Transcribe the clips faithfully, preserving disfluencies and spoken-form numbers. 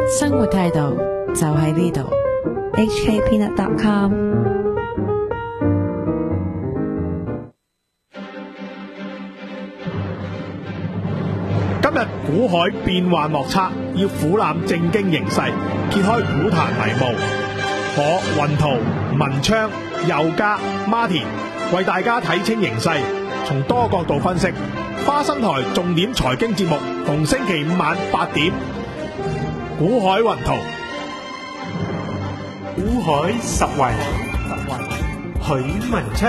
生活態度就喺呢度。 H K Peanut dot com。 今日股海變幻莫測，要俯瞰正經形勢，揭開股壇迷霧。我雲圖、文昌、佑嘉、Martin 為大家睇清形勢，從多角度分析。花生台重點財經節目，逢星期五晚八點，股海雲圖。 股海十圍，許文昌。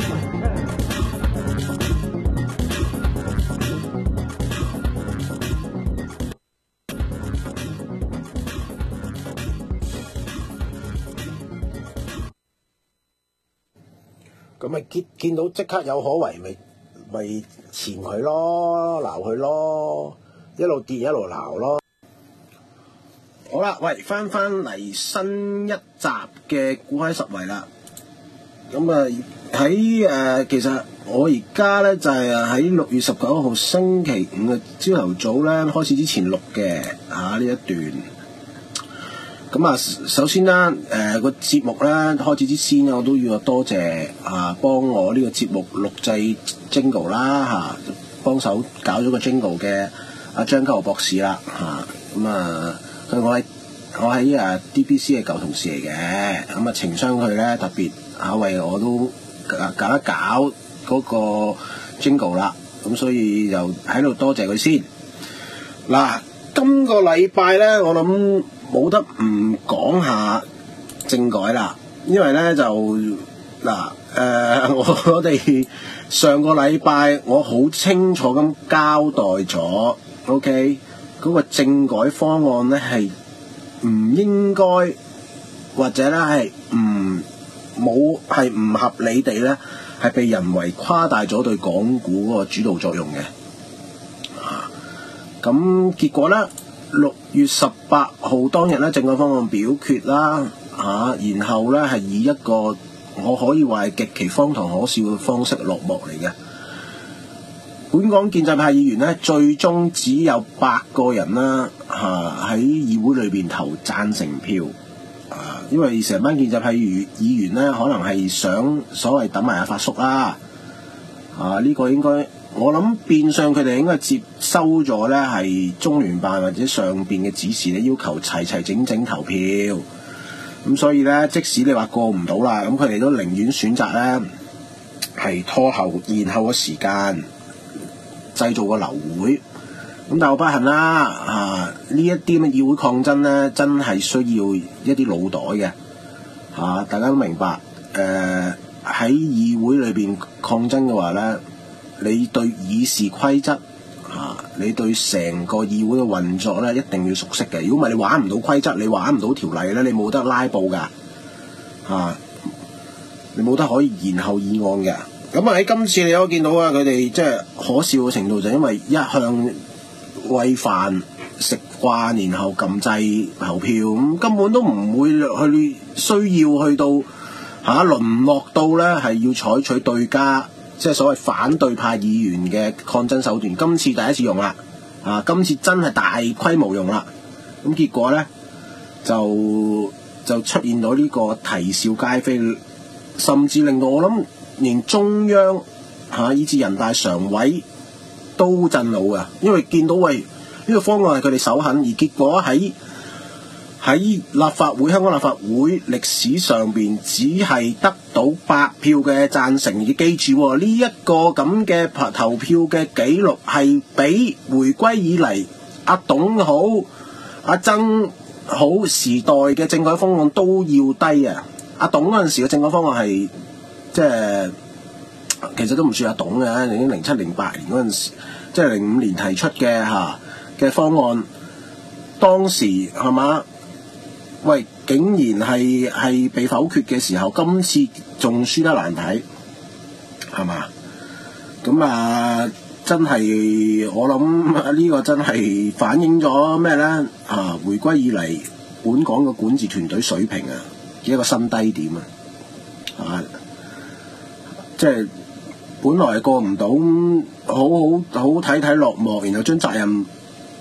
咁咪見見到即刻有可為，咪咪纏佢咯，鬧佢咯，一路跌一路鬧咯。好啦，喂，翻翻嚟新一集嘅股海十圍啦。咁啊喺誒，其實我而家咧就係喺六月十九號星期五嘅朝頭早咧開始之前錄嘅啊呢一段。咁啊，首先啦，誒、呃、個節目咧開始之前咧，我都要多謝啊幫我呢個節目錄製 Jingle 啦嚇，幫手搞咗個 Jingle 嘅阿張家豪博士啦嚇，咁啊佢我喺我喺誒 D B C 嘅舊同事嚟嘅，咁啊情商佢咧特別啊為我都搞一搞嗰個 Jingle 啦，咁所以就喺度多謝佢先。嗱，今個禮拜咧，我諗冇得唔講下政改啦，因為咧就嗱誒、呃，我哋上個禮拜我好清楚咁交代咗 ，OK 嗰個政改方案咧係唔應該或者咧係唔冇係唔合理地咧係被人為誇大咗對港股嗰個主導作用嘅，啊咁結果咧。六月十八號當日咧，政改方案表決啦，嚇、啊，然後咧係以一個我可以話係極其荒唐可笑嘅方式落幕嚟嘅。本港建制派議員咧，最終只有八個人啦，嚇、啊、喺議會裏邊投贊成票，啊，因為成班建制派議議員咧，可能係想所謂等埋阿發叔啦，啊，呢、這個應該。我諗變相佢哋應該接收咗咧，係中聯辦或者上邊嘅指示咧，要求齊齊整整投票。咁所以咧，即使你話過唔到啦，咁佢哋都寧願選擇咧係拖後延後嘅時間，製造個流會。咁但係好不幸啦，啊呢一啲嘅議會抗爭咧，真係需要一啲腦袋嘅嚇、啊。大家都明白，誒、呃、喺議會裏邊抗爭嘅話咧。你對議事規則啊，你對成個議會嘅運作咧，一定要熟悉嘅。如果唔係，你玩唔到規則，你玩唔到條例咧，你冇得拉布㗎，啊，你冇得可以延後議案嘅。咁啊喺今次你可以見到啊，佢哋即係可笑嘅程度就因為一向餵飯食慣，然後撳掣投票，咁根本都唔會去需要去到嚇淪落到咧係要採取對家。即係所謂反對派議員嘅抗爭手段，今次第一次用啦，啊，今次真係大規模用啦，咁結果咧就就出現到呢個啼笑皆非，甚至令到我諗連中央嚇、啊、以至人大常委都震怒啊，因為見到喂呢、呢個方案係佢哋手狠，而結果喺喺立法會香港立法會歷史上邊，只係得到八票嘅贊成。要記住喎，呢、這、一個咁嘅投票嘅記錄係比回歸以嚟阿董好、阿曾好時代嘅政改方案都要低啊！阿董嗰陣時嘅政改方案係即係其實都唔算阿董嘅，已經零七零八年嗰陣時，即係零五年提出嘅嚇嘅方案，當時係嘛？喂，竟然係係被否決嘅時候，今次仲輸得難睇，係嘛？咁啊，真係我諗呢個真係反映咗咩咧？啊，回歸以嚟本港嘅管治團隊水平啊，一個新低點啊，啊，即係本來過唔到，好好好睇睇落幕，然後將責任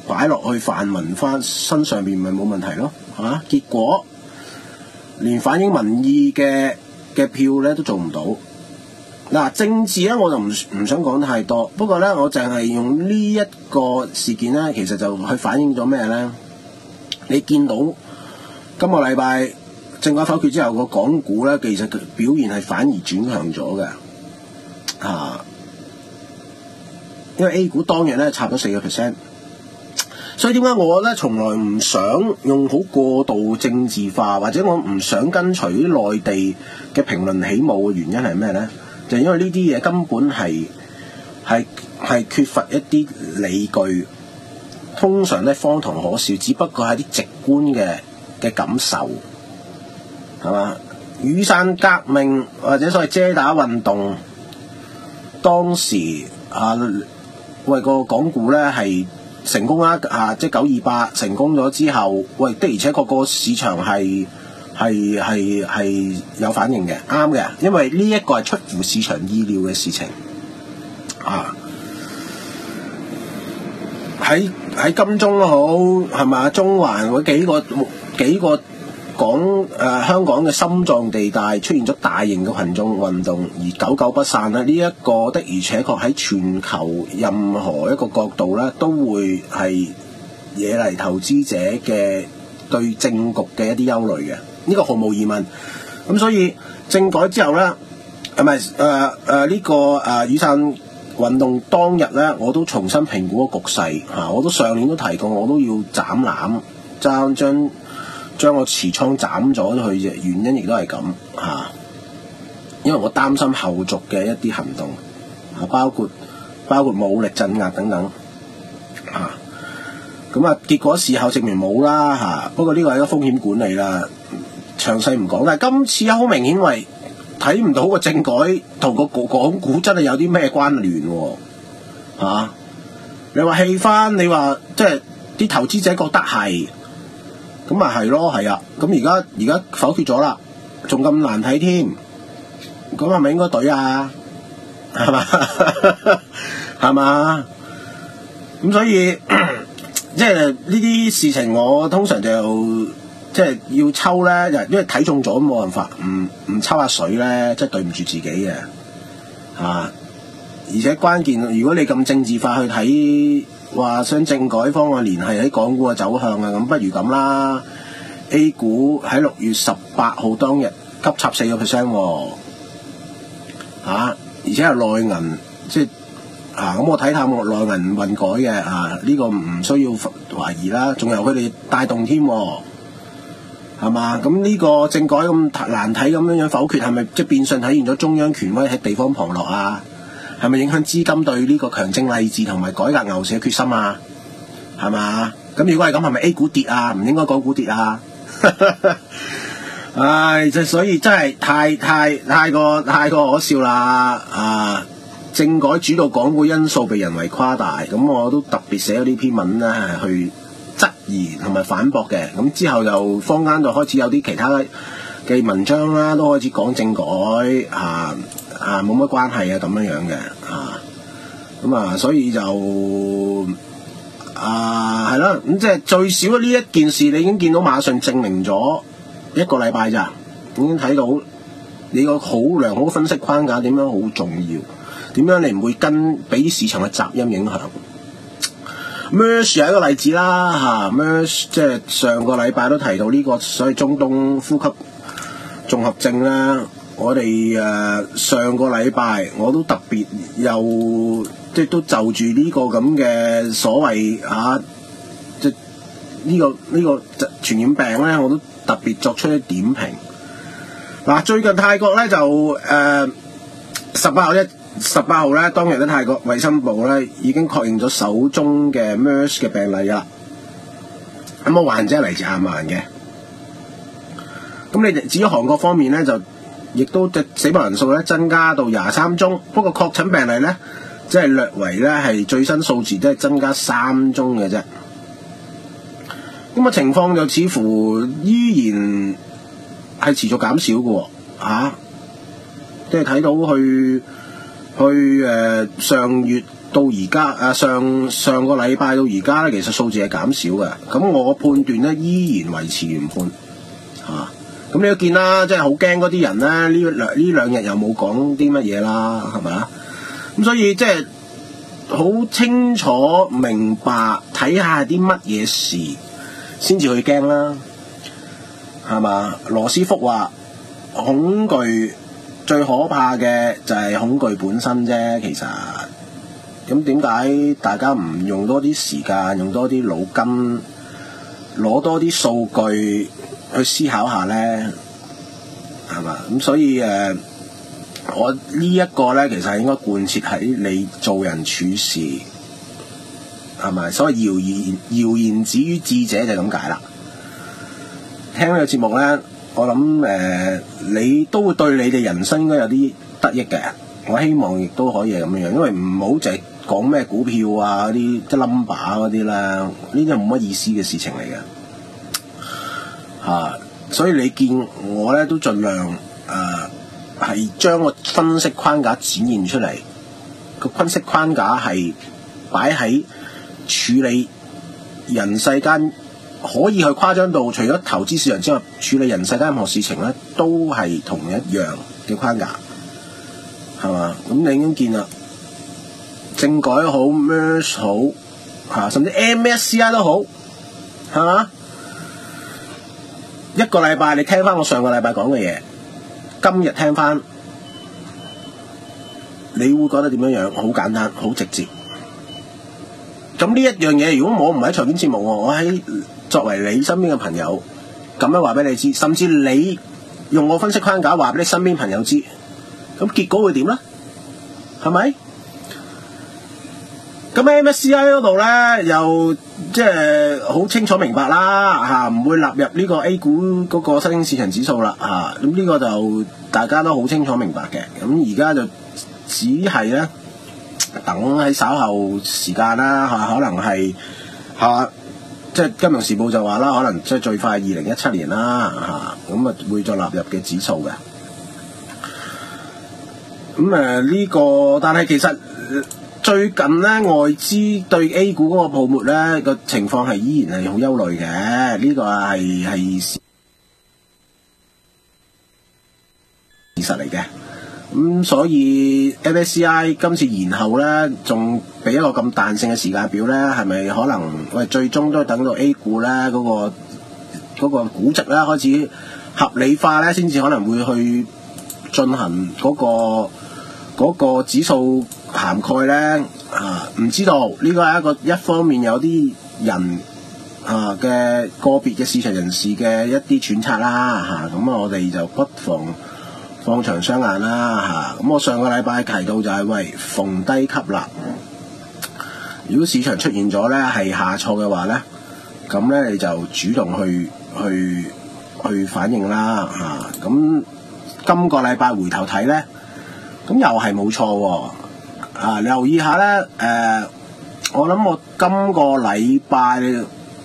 擺落去泛民翻身上邊，咪冇問題咯嚇、啊。結果連反映民意嘅嘅票咧都做唔到。嗱、啊，政治咧我就唔唔想講太多，不過咧我淨係用呢一個事件咧，其實就去反映咗咩咧？你見到今個禮拜政改否決之後，個港股咧其實表現係反而轉強咗嘅嚇，因為 A 股當日咧插咗四個 percent。所以點解我咧從來唔想用好過度政治化，或者我唔想跟隨啲內地嘅評論起舞嘅原因係咩咧？就係因為呢啲嘢根本係係係缺乏一啲理據，通常咧荒唐可笑，只不過係啲直觀嘅嘅感受，係嘛？雨傘革命或者所謂遮打運動，當時啊為個港股咧係成功啦，啊即係九二八成功咗之後，喂的而且確個市場係。係係係有反應嘅，啱嘅，因為呢一個係出乎市場意料嘅事情啊！喺喺金鐘都好，係咪？中環嗰幾個幾個港誒、呃、香港嘅心臟地帶出現咗大型嘅群眾運動，而久久不散咧。呢、這、一個的而且確喺全球任何一個角度咧，都會係惹嚟投資者嘅對政局嘅一啲憂慮嘅。呢個毫無疑問，咁所以政改之後咧，係咪誒誒呢個誒、呃、雨傘運動當日咧，我都重新評估個局勢嚇、啊，我都上年都提過，我都要斬纜，將將將個持倉斬咗佢嘅原因亦都係咁嚇，因為我擔心後續嘅一啲行動嚇、啊，包括包括武力鎮壓等等嚇，咁啊結果事後證明冇啦嚇，不過呢個係一個風險管理啦。詳細唔講，但係今次好明顯為睇唔到個政改同個港股真係有啲咩關聯喎、啊、你話氣氛，你話即係啲投資者覺得係，咁咪係咯，係啊。咁而家而家否決咗啦，仲咁難睇添，咁係咪應該懟啊？係嘛？係嘛？咁所以即係呢啲事情，我通常就。即係要抽咧，就因為睇中咗冇辦法，唔唔抽下水咧，即係對唔住自己嘅嚇、啊。而且關鍵，如果你咁政治化去睇，話想政改方案聯繫喺港股嘅走向啊，咁不如咁啦。A 股喺六月十八號當日急插四個 percent 喎，而且係內銀，即係啊咁我睇下我內銀混改嘅啊，呢、呢個唔需要懷疑啦。仲有佢哋帶動添喎。係嘛？咁呢個政改咁難睇咁樣樣否決，係咪即係變相體現咗中央權威喺地方旁落啊？係咪影響資金對呢個強政勵治同埋改革牛市嘅決心啊？係嘛？咁如果係咁，係咪 A 股跌啊？唔應該港股跌啊？唉，就所以真係太太太過太過可笑啦！啊，政改主導港股因素被人為誇大，咁我都特別寫咗呢篇文咧去質疑同埋反駁嘅，咁之後就坊間就開始有啲其他嘅文章啦，都開始講政改啊啊冇乜關係啊咁樣樣嘅啊，咁啊所以就啊係啦，咁即係最少呢一件事，你已經見到馬上證明咗一個禮拜咋，已經睇到你個好良好分析框架點樣好重要，點樣你唔會跟俾啲市場嘅雜音影響。MERS 係一個例子啦嚇 ，MERS 即係上個禮拜都提到呢個所謂中東呼吸綜合症啦。我哋誒、呃、上個禮拜我都特別又即係都就住呢個咁嘅所謂嚇，即係呢個呢、呢個傳染病咧，我都特別作出一點評。嗱、啊，最近泰國咧就誒十八號一。十八號咧，當日咧泰國衛生部咧已經確認咗首宗嘅 MERS 嘅病例啦。咁個患者係嚟自阿曼嘅。咁你至於韓國方面咧，就亦都嘅死亡人數咧增加到廿三宗，不過確診病例咧即係略為咧係最新數字都係增加三宗嘅啫。咁個情況就似乎依然係持續減少嘅喎、啊，即係睇到去。去誒、呃、上月到而家誒上上個禮拜到而家咧，其實數字係減少嘅。咁我判斷咧依然維持原判嚇。咁、啊、你都見啦，即係好驚嗰啲人咧，呢兩呢兩日又冇講啲乜嘢啦，係咪啊？咁所以即係好清楚明白，睇下啲乜嘢事先至去驚啦，係嘛？羅斯福話恐懼最可怕嘅就係恐懼本身啫，其實。咁點解大家唔用多啲時間，用多啲腦筋，攞多啲數據去思考下咧？係嘛？咁所以誒、呃，我呢一個咧，其實係應該貫徹喺你做人處事，係咪？所謂謠言謠言止於智者就係咁解啦。聽呢個節目咧，我諗誒、呃，你都會對你哋人生應該有啲得益嘅。我希望亦都可以係咁樣，因為唔好淨係講咩股票啊嗰啲，即係 number 嗰啲啦，呢啲係冇乜意思嘅事情嚟嘅嚇。所以你見我咧都盡量誒係將個分析框架展現出嚟。個分析框架係擺喺處理人世間，可以去誇張到除咗投資市場之外，處理人世間任何事情咧都係同一樣嘅框架，係嘛？咁你已經見啦。政改好 ，M E R S 好，嚇，甚至 M S C I 都好，係嘛？一個禮拜你聽翻我上個禮拜講嘅嘢，今日聽翻，你會覺得點樣樣？好簡單，好直接。咁呢一樣嘢，如果我唔喺財經節目，我喺作為你身邊嘅朋友，咁樣話俾你知，甚至你用我分析框架話俾你身邊朋友知，咁結果會點咧？係咪？咁 M S C I 嗰度咧，又即係好清楚明白啦嚇，唔會納入呢個 A 股嗰個新興市場指數啦嚇。咁呢個就大家都好清楚明白嘅。咁而家就只係咧等喺稍後時間啦嚇，可能係嚇即係金融時報就話啦，可能即係最快二零一七年啦嚇，咁啊會再納入嘅指數嘅。咁誒呢個，但係其實。最近咧，外資對 A 股嗰個泡沫咧個情況係依然係好憂慮嘅，呢、這個係係事實嚟嘅。咁、嗯、所以 M S C I 今次延後咧，仲俾一個咁彈性嘅時間表咧，係咪可能喂最終都等到 A 股咧嗰、那個嗰、那個估值咧開始合理化咧，先至可能會去進行嗰、那個嗰、那個指數涵蓋咧啊，唔知道呢個係一個一方面有啲人啊嘅個別嘅市場人士嘅一啲揣測啦嚇，咁啊我哋就不妨放長雙眼啦嚇。咁、啊、我上個禮拜提到就係、是、喂逢低吸納，如果市場出現咗咧係下挫嘅話咧，咁咧你就主動去去去反應啦嚇。咁、啊、今個禮拜回頭睇咧，咁又係冇錯喎。啊！你留意下咧，誒、呃，我諗我今個禮拜誒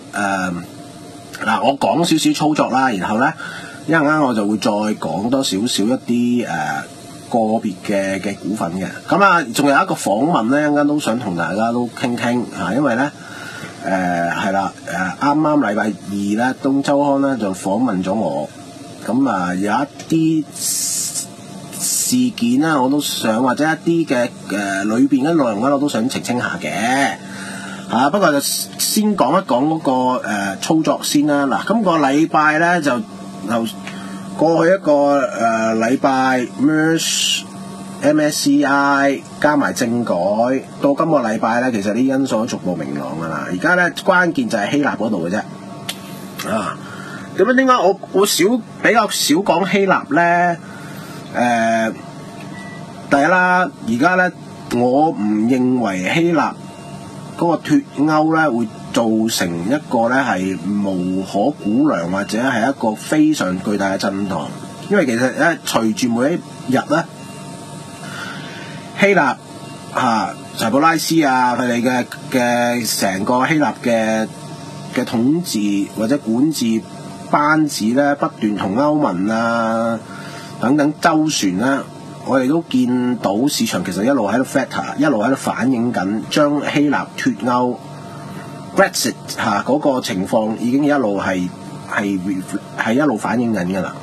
嗱，我講少少操作啦，然後咧一陣間我就會再講多少少一啲誒、呃、個別嘅嘅股份嘅。咁啊，仲有一個訪問咧，一陣間都想同大家都傾傾嚇，因為咧誒係啦，誒啱啱禮拜二咧，東周刊咧就訪問咗我，咁啊有一啲事件咧，我都想或者一啲嘅誒裏邊嘅內容咧，我都想澄清下嘅嚇、啊。不過就先講一講嗰、那個、呃、操作先啦。嗱，今個禮拜咧就就過去一個誒禮拜 M E R S、M S C I 加埋政改，到今個禮拜咧，其實啲因素都逐步明朗㗎啦。而家咧關鍵就係希臘嗰度嘅啫。啊，點解點解我我少比較少講希臘咧？誒、呃，第一啦，而家咧，我唔認為希臘嗰個脫歐咧會造成一個咧係無可估量或者係一個非常巨大嘅震盪，因為其實咧隨住每一日咧，希臘嚇齊普拉斯啊佢哋嘅嘅成個希臘嘅嘅統治或者管治班子咧不斷同歐盟啊等等周旋啦， 我哋都見到市場其實一路喺度 factor， 一路喺度反映緊將希臘脱歐 Brexit 嚇嗰個情況已經一路係係係一路反映緊㗎啦。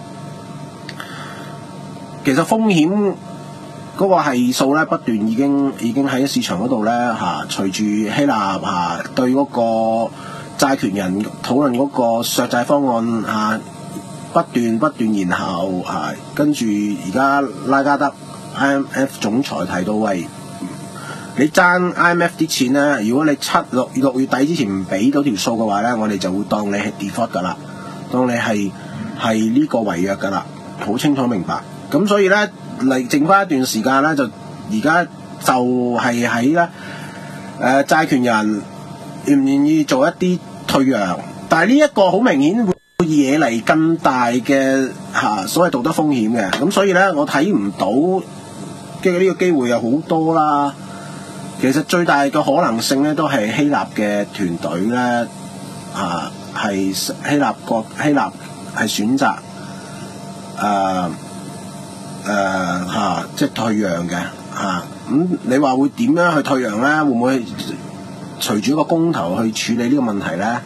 其實風險嗰個係數咧不斷已經已經喺市場嗰度咧嚇，隨住希臘嚇對嗰個債權人討論嗰個削債方案嚇不斷不斷，然後嚇跟住而家拉加德 I M F 總裁提到喂，你爭 I M F 啲錢咧，如果你七六六月底之前唔俾到條數嘅話咧，我哋就會當你係 default 㗎啦，當你係係呢個違約㗎啦，好清楚明白。咁所以咧嚟剩翻一段時間咧，就而家就係喺咧誒債權人願唔願意做一啲退讓，但係呢一個好明顯會惹嚟更大嘅嚇、啊、所謂道德風險嘅。咁所以咧我睇唔到嘅呢個機會有好多啦。其實最大嘅可能性咧都係希臘嘅團隊咧嚇係希臘國希臘係選擇誒。呃誒嚇、呃，即係退讓嘅嚇。咁、嗯、你話會點樣去退讓咧？會唔會隨住一個公投去處理呢個問題咧？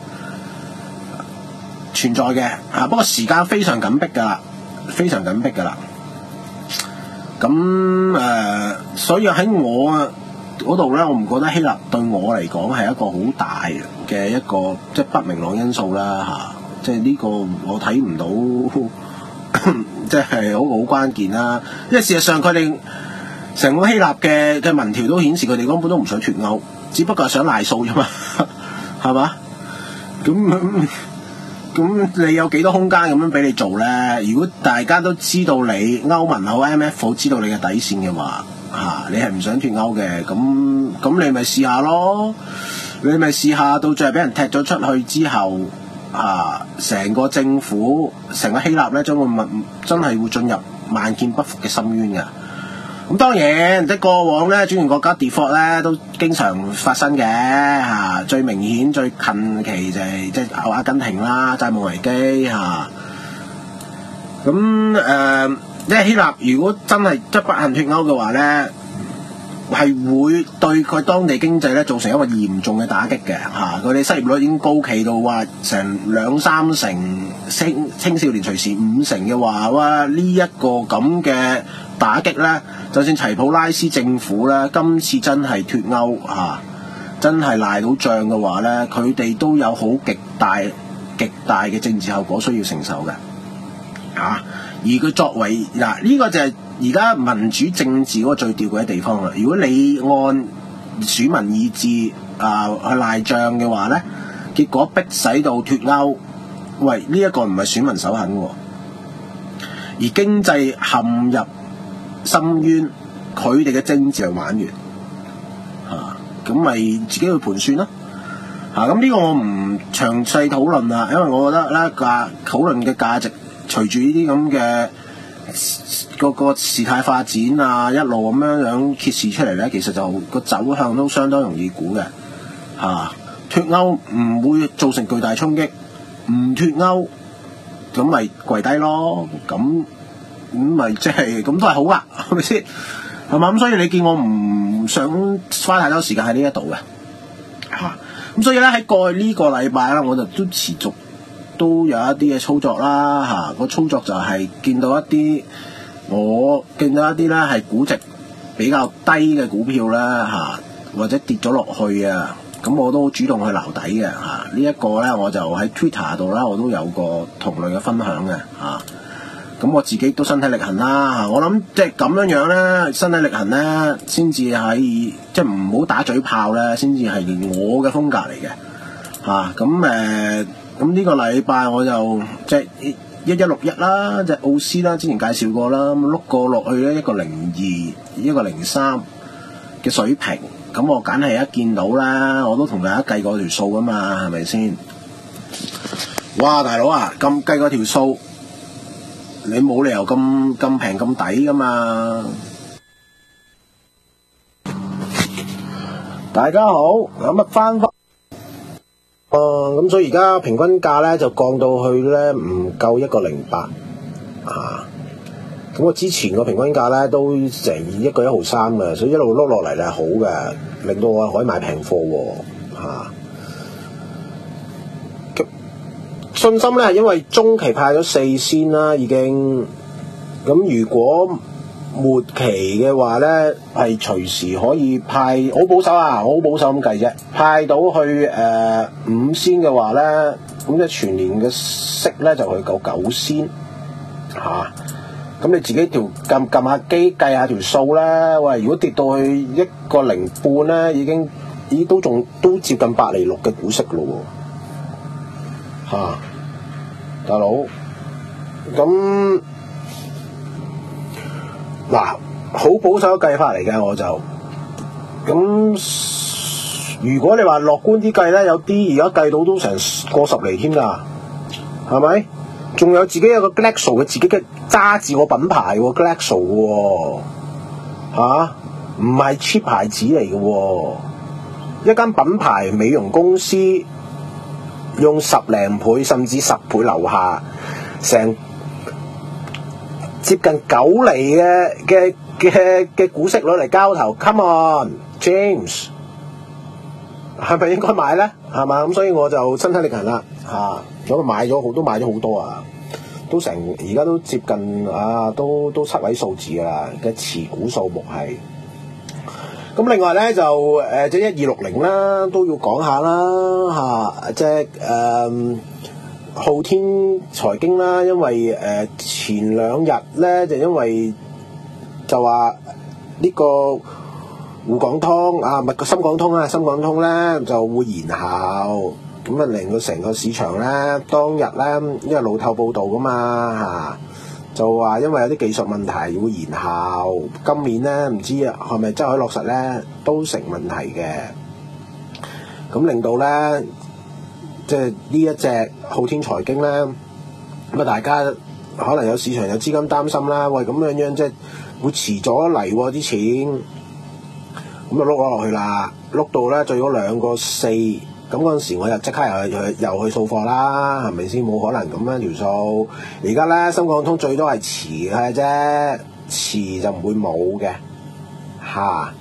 存在嘅嚇、啊，不過時間非常緊迫㗎啦，非常緊迫㗎啦。咁誒、呃，所以喺我嗰度咧，我唔覺得希臘對我嚟講係一個好大嘅一個即係不明朗因素啦嚇、啊。即係呢個我睇唔到。即係好好關鍵啦，因為事實上佢哋成個希臘嘅嘅民調都顯示佢哋根本都唔想脱歐，只不過係想賴數啫嘛，係嘛？咁咁你有幾多空間咁樣俾你做咧？如果大家都知道你歐盟好 I M F 好知道你嘅底線嘅話，嚇、啊、你係唔想脱歐嘅，咁咁你咪試下咯，你咪試下到最後俾人踢咗出去之後。啊！成個政府、成個希臘咧，將會問真係會進入萬劫不復嘅深淵嘅。咁當然，即係過往咧，主權國家 default 咧都經常發生嘅嚇、啊。最明顯、最近期就係、是、即係阿根廷啦，債務危機嚇。咁誒，即係希臘如果真係即係不幸脱歐嘅話咧，係會對佢當地經濟咧造成一個嚴重嘅打擊嘅嚇，佢、啊、哋失業率已經高企到話成兩三成，青青少年隨時五成嘅話，哇！呢、這、一個咁嘅打擊咧，就算齊普拉斯政府咧今次真係脱歐嚇、啊，真係賴到帳嘅話咧，佢哋都有好極大極大嘅政治後果需要承受嘅嚇、啊。而佢作為嗱呢、啊這個就係、是。而家民主政治嗰個最吊詭嘅地方啦，如果你按選民意志啊、呃、去賴帳嘅話咧，結果逼使到脱歐，喂呢一、這個唔係選民首肯喎，而經濟陷入深淵，佢哋嘅政治就玩完嚇，咁、啊、咪自己去盤算咯嚇。咁、啊、呢個我唔詳細討論啦，因為我覺得咧價討論嘅價值隨住呢啲咁嘅。個個事態發展啊，一路咁樣樣揭示出嚟咧，其實就個走向都相當容易估嘅嚇。脱歐唔會造成巨大衝擊，唔脱歐咁咪跪低咯。咁咁咪即係咁都係好噶，係咪先？係嘛？咁所以你見我唔想花太多時間喺呢一度嘅嚇。咁、啊、所以咧喺過去呢個禮拜啦，我就都持續。都有一啲嘅操作啦嚇，個、啊、操作就係見到一啲我見到一啲咧係估值比較低嘅股票啦嚇、啊，或者跌咗落去啊，咁我都主動去撈底嘅嚇。啊這個、呢一個咧我就喺 Twitter 度啦，我都有個同類嘅分享嘅嚇。咁、啊、我自己都身體力行啦嚇，我諗即係咁樣樣咧，身體力行咧先至係即係唔好打嘴炮咧，先至係我嘅風格嚟嘅嚇。咁、啊、誒。咁呢個禮拜我就即係一一六一啦，隻奧斯啦，之前介紹過啦，咁碌過落去咧一個零二、一個零三嘅水平，咁我梗係一見到啦，我都同大家計過條數噶嘛，係咪先？哇，大佬啊，咁計過條數，你冇理由咁咁平咁抵噶嘛？大家好，咁啊翻翻。哦，咁、嗯、所以而家平均價咧就降到去咧唔夠一個零八啊， 咁我之前個平均價咧都成一個一毫三嘅，所以一路碌落嚟係好嘅，令到我可以買平貨喎嚇。信心咧係因為中期派咗四仙啦，已經咁如果末期嘅話咧係隨時可以派，好保守啊，好保守咁計啫，派到去誒、呃、五仙嘅話咧，咁即係全年嘅息咧就去夠九仙嚇。咁你自己條撳撳下機計下條數咧，喂！如果跌到去一個零半咧，已經已經都仲都接近八厘六嘅股息咯喎，嚇、啊，大佬，咁嗱好保守計法嚟嘅我就，咁如果你話樂觀啲計咧，有啲而家計到都成過十厘添㗎，係咪？仲有自己有個 Glaxo 嘅自己嘅揸字個品牌喎 Glaxo 喎，嚇，唔係 cheap 牌子嚟嘅喎，一間品牌美容公司用十零倍甚至十倍樓下，成接近九厘嘅嘅嘅嘅股息率嚟交投 ，Come on James， 係咪應該買咧？係嘛？咁所以我就身體力行啦嚇。咁啊買咗好多，買咗好多啊，都成而家都接近啊，都都七位數字㗎啦嘅持股數目係。咁另外咧就誒即係一二六零啦，都要講下啦嚇，即係誒昊天財經啦，因為誒、呃、前兩日咧就因為就話呢個滬港通啊，唔係個深港通啊，深港通咧就會延後。咁啊，令到成個市場咧，當日咧，因為路透報導噶嘛嚇、啊，就話因為有啲技術問題會延後，今年咧唔知係咪真係可以落實咧，都成問題嘅。咁令到咧，即係呢一隻昊天財經咧，咁啊大家可能有市場有資金擔心啦，喂咁樣樣即係會遲咗嚟喎啲錢，咁就碌咗落去啦，碌到咧最咗兩個四。咁嗰陣時我又即刻又又又去掃貨啦，係咪先？冇可能咁樣條數。而家咧深港通最多係遲嘅啫，遲就唔會冇嘅嚇。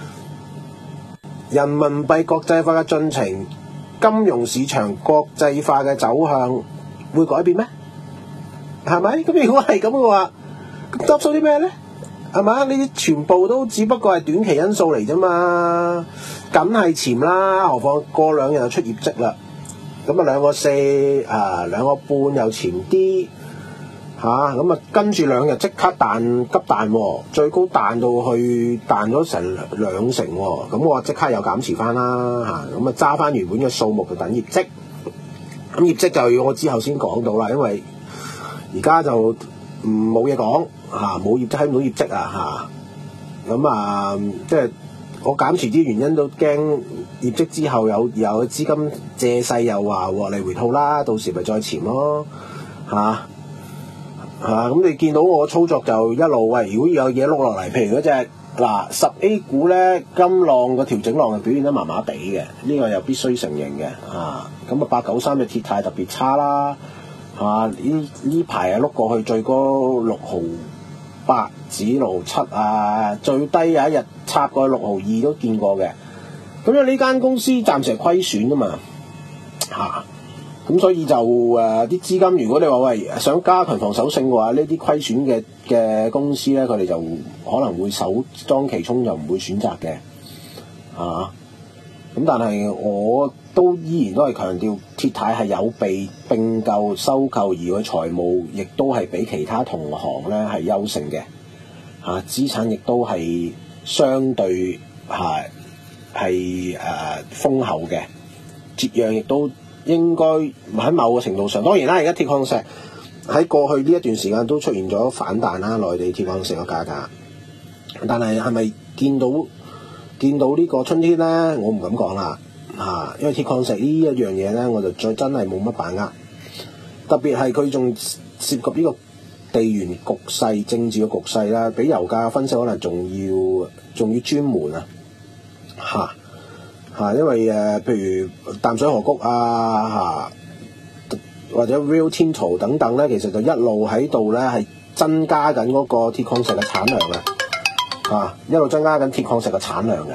人民幣國際化嘅進程，金融市場國際化嘅走向會改變咩？係咪？咁如果係咁嘅話，咁執數啲咩咧？係嘛？呢啲全部都只不過係短期因素嚟啫嘛。梗係潛啦，何況過兩日就出業績啦。咁啊兩個四啊兩個半又潛啲嚇，咁啊跟住兩日即刻彈急彈喎，最高彈到去彈咗成兩成喎。咁我即刻又減持翻啦嚇，咁啊揸翻原本嘅數目就等業績。咁業績就要我之後先講到啦，因為而家就唔冇嘢講嚇，冇業績睇唔到業績啊嚇。咁啊即係。我減持啲原因都驚業績之後有有資金借勢又話獲利回吐啦，到時咪再潛咯嚇嚇。咁你見到我操作就一路喂，如果有嘢碌落嚟，譬如嗰隻嗱十 A 股咧，金浪個調整浪係表現得麻麻地嘅，呢、這個又必須承認嘅嚇。咁啊八九三嘅鐵泰特別差啦嚇，呢呢排啊碌過去最高六毫八指六七啊，最低有一日插過六毫二都見過嘅。咁因為呢間公司暫時係虧損啊嘛，嚇、啊，咁所以就誒啲、呃、資金，如果你話喂想加強防守性嘅話，呢啲虧損嘅嘅公司咧，佢哋就可能會首當其衝就唔會選擇嘅，啊，咁但係我都依然都係強調鐵泰係有被並購收購，而佢財務亦都係比其他同行咧係優勝嘅，嚇、啊、資產亦都係相對係係誒豐厚嘅，折讓亦都應該喺某個程度上，當然啦，而家鐵礦石喺過去呢一段時間都出現咗反彈啦，內地鐵礦石嘅價格，但係係咪見到見到呢個春天咧？我唔敢講啦。啊，因為鐵礦石呢一樣嘢咧，我就再真係冇乜把握。特別係佢仲涉及呢個地緣局勢、政治嘅局勢啦，比油價分析可能仲要仲要專門啊！嚇嚇，因為誒、呃，譬如淡水河谷啊嚇，或者 Rio Tinto 等等咧，其實就一路喺度咧係增加緊嗰個鐵礦石嘅產量嘅，啊一路增加緊鐵礦石嘅產量嘅。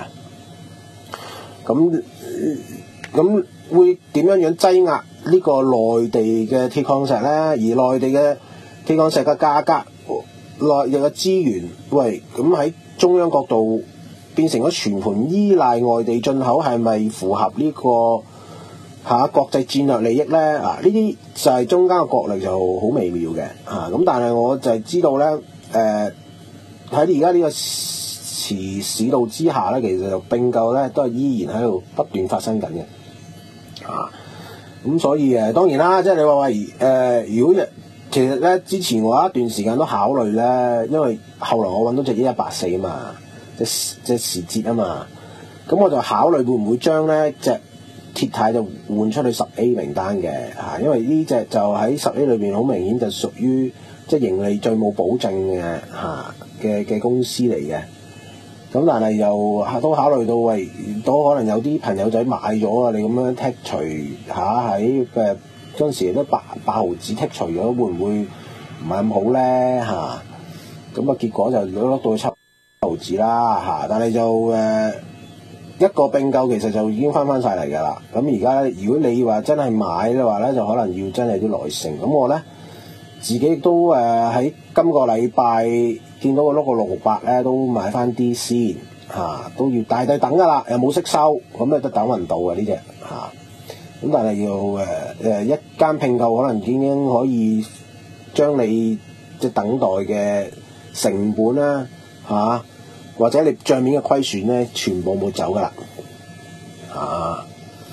咁咁會點樣樣擠壓呢個內地嘅鐵礦石咧？而內地嘅鐵礦石嘅價格、內地嘅資源，喂，咁喺中央角度變成咗全盤依賴外地進口，係咪符合呢、這個嚇、啊、國際戰略利益咧？啊，呢啲就係中間嘅角力就好微妙嘅啊！咁但係我就係知道咧，誒喺而家呢個時市道之下咧，其實就並購咧都係依然喺度不斷發生緊嘅啊！咁所以誒當然啦，即係你話話誒，如果其實咧之前我有一段時間都考慮咧，因為後來我揾到隻一一八四啊嘛，即即時捷啊嘛，咁我就考慮會唔會將咧隻鐵鈦就換出去十 A 名單嘅嚇，因為呢隻就喺十 A 裏邊好明顯就屬於即係盈利最冇保證嘅嚇嘅嘅公司嚟嘅。咁但係又都考慮到喂，都可能有啲朋友仔買咗啊！你咁樣剔除下喺誒嗰陣時都八八毫子剔除咗，會唔會唔係咁好咧嚇？咁啊結果就攞到七毫子啦嚇！但係就誒、呃、一個並購其實就已經翻翻晒嚟㗎啦。咁而家如果你話真係買嘅話咧，就可能要真係啲耐性。咁我咧自己都誒喺今個禮拜見到個碌個六六八咧，都買翻啲先嚇，都要大抵等㗎啦，又冇息收，咁咧都等唔到嘅呢隻嚇。咁但係要誒誒、呃、一間併購可能已經可以將你即係等待嘅成本啦嚇、啊，或者你帳面嘅虧損咧，全部冇走㗎啦嚇。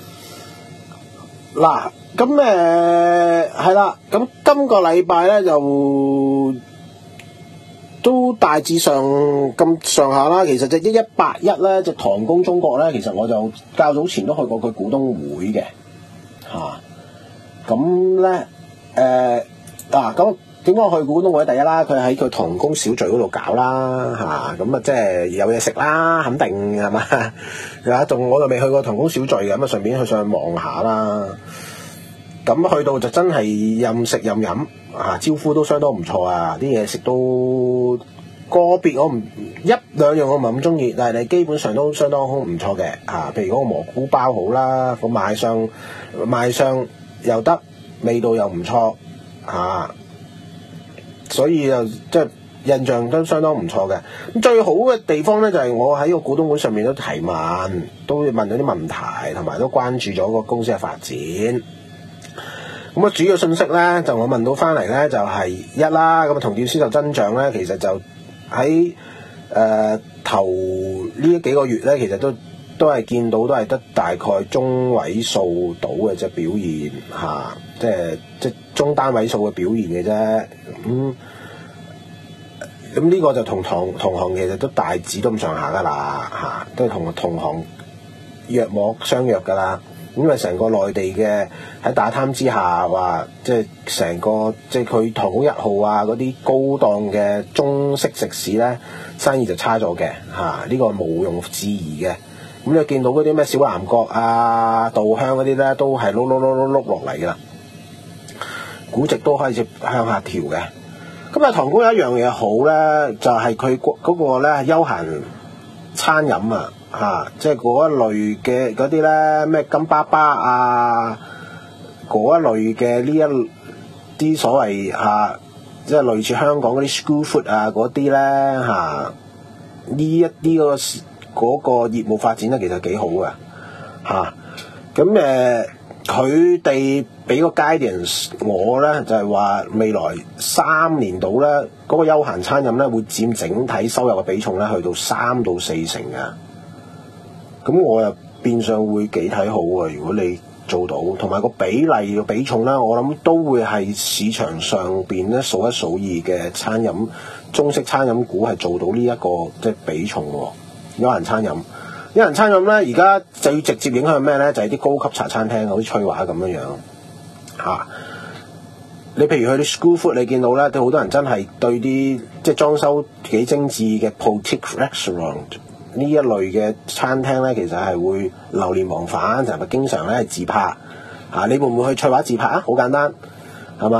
嗱咁誒係啦，咁今個禮拜咧就都大致上咁上下啦。其實隻一一八一咧，隻唐宮中國咧，其實我就較早前都去過佢股東會嘅嚇。咁咧誒嗱，咁點解我去股東會？第一啦，佢喺佢唐宮小聚嗰度搞啦嚇，咁啊即係有嘢食啦，肯定係嘛嚇。仲我就未去過唐宮小聚嘅，咁啊順便去上去望下啦。咁去到就真係任食任飲啊，招呼都相當唔錯啊！啲嘢食都個別我唔一兩樣我唔係咁中意，但係你基本上都相當唔錯嘅啊。譬如嗰個蘑菇包好啦，個賣相賣相又得，味道又唔錯啊，所以就即係印象都相當唔錯嘅。咁最好嘅地方咧就係、是、我喺個股東會上面都提問，都問咗啲問題，同埋都關注咗個公司嘅發展。咁啊，主要信息咧就我問到翻嚟咧就係、是、一啦，咁啊同店銷售增長咧，其實就喺誒、呃、頭呢幾個月咧，其實都都係見到都係得大概中位數到嘅啫表現嚇、啊，即係即係中單位數嘅表現嘅啫。咁咁呢個就同同同行其實都大致都咁上下噶啦嚇，都係同同行約莫相約噶啦。咁啊，成個內地嘅喺打貪之下，話即係成個即係佢唐宮一號啊嗰啲高檔嘅中式食肆咧，生意就差咗嘅嚇，呢、這個毋庸置疑嘅。咁你見到嗰啲咩小南國啊、稻香嗰啲咧，都係碌碌碌碌碌落嚟㗎啦，估值都開始向下調嘅。咁啊，唐宮有一樣嘢好咧，就係佢嗰個咧休閒餐飲啊。嚇、啊！即係嗰一類嘅嗰啲咧，咩金巴巴啊，嗰一類嘅呢一啲所謂嚇、啊，即係類似香港嗰啲 school food 啊嗰啲咧嚇，呢一啲嗰個嗰個業務發展咧其實幾好嘅嚇。咁誒，佢哋俾個 guidance 我咧，就係、是、話未來三年度咧，嗰、那個休閒餐飲咧會佔整體收入嘅比重咧去到三到四成嘅。咁我又變相會幾睇好啊！如果你做到，同埋個比例嘅比重咧，我諗都會係市場上邊咧數一數二嘅餐飲中式餐飲股係做到呢、這、一個即係比重喎。休閒餐飲，休閒餐飲咧而家最直接影響咩咧？就係、是、啲高級茶餐廳，好似翠華咁樣樣嚇、啊。你譬如去啲 school food，你見到咧，都好多人真係對啲即係裝修幾精緻嘅 boutique restaurant。呢一類嘅餐廳咧，其實係會流連忘返，就係咪經常咧係自拍嚇、啊？你會唔會去翠華自拍啊？好簡單係嘛？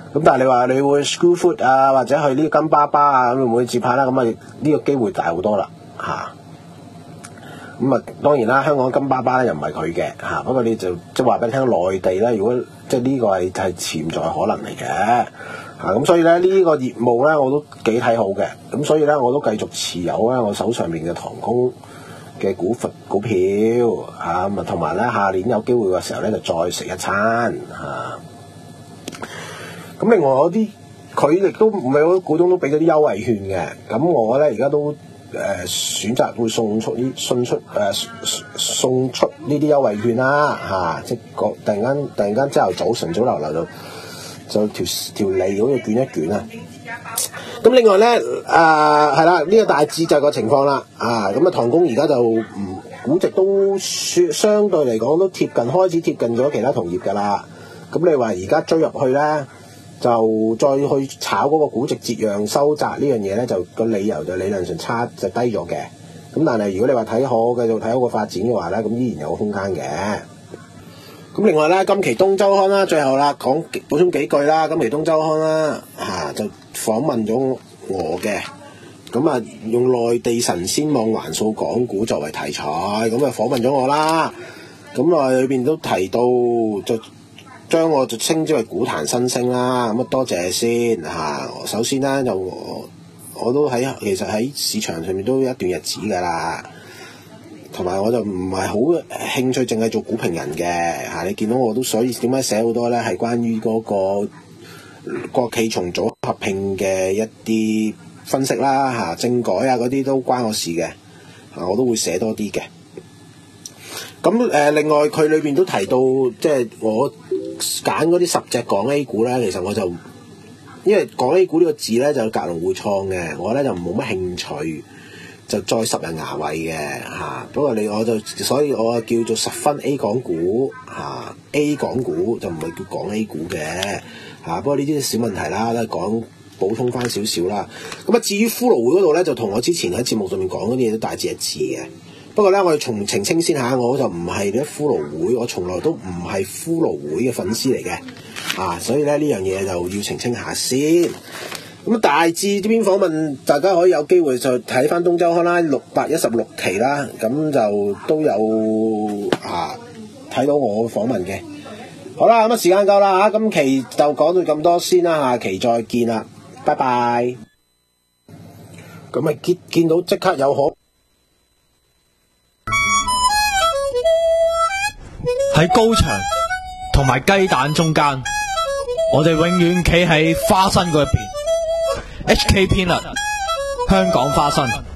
咁但係你話你會 School Food 啊，或者去呢個金巴巴啊，咁會唔會接下啦？咁啊呢個機會大好多啦嚇。咁啊當然啦，香港金巴巴咧又唔係佢嘅嚇，不過你就即係話俾你聽，內地咧如果即係呢個係係潛在可能嚟嘅嚇，咁所以咧呢、呢個業務咧我都幾睇好嘅，咁所以咧我都繼續持有咧我手上面嘅航空嘅股份股票嚇，咁啊同埋咧下年有機會嘅時候咧就再食一餐嚇。咁另外嗰啲佢亦都唔係好多股東都俾咗啲優惠券嘅，咁我咧而家都誒、呃、選擇會送出啲送出誒、呃、送出呢啲優惠券啦嚇、啊，即係個突然間突然間朝頭早晨早流流就就條條脷好似捲一捲啊！咁另外咧誒係啦，呢、呢個大致就係個情況啦啊！咁啊唐宮而家就唔估值都相相對嚟講都貼近開始貼近咗其他同業㗎啦。咁你話而家追入去咧？就再去炒嗰個估值折讓收窄呢樣嘢咧，就個理由就理論上差就低咗嘅。咁但係如果你話睇好繼續睇好個發展嘅話咧，咁依然有個空間嘅。咁另外咧，今期東周刊啦，最後啦講補充幾句啦。今期東周刊啦嚇、啊、就訪問咗我嘅，咁啊用內地神仙網環數港股作為題材，咁啊訪問咗我啦。咁啊裏邊都提到就。將我就稱之為股壇新星啦，咁啊多謝先嚇、啊。首先咧就我，我都喺其實喺市場上面都有一段日子㗎啦，同埋我就唔係好興趣淨係做股評人嘅嚇、啊。你見到我都所以點解寫好多咧係關於嗰個國企重組合併嘅一啲分析啦嚇、啊，政改啊嗰啲都關我事嘅嚇、啊，我都會寫多啲嘅。咁誒、呃，另外佢裏邊都提到即係我。揀嗰啲十隻港 A 股咧，其實我就因為港 A 股呢個字咧就格隆匯創嘅，我咧就冇乜興趣就再十人牙位嘅嚇。不過你我就所以我叫做十分 A 港股嚇、啊、A 港股就唔係叫港 A 股嘅嚇、啊。不過呢啲小問題啦，都係講補充翻少少啦。咁啊，至於骷髏會嗰度咧，就同我之前喺節目上面講嗰啲嘢都大致一致嘅。不過咧，我哋從澄清先下，我就唔係啲骷髏會，我從來都唔係骷髏會嘅粉絲嚟嘅，啊，所以咧呢樣嘢就要澄清下先。咁大致呢篇訪問，大家可以有機會就睇翻東周刊啦，六百一十六期啦，咁就都有啊睇到我訪問嘅。好啦，咁啊時間夠啦嚇，今期就講到咁多先啦，下期再見啦，拜拜。咁啊見見到即刻有可。 喺高牆同埋雞蛋中間，我哋永遠企喺花生嗰一邊。H K Peanut 香港花生。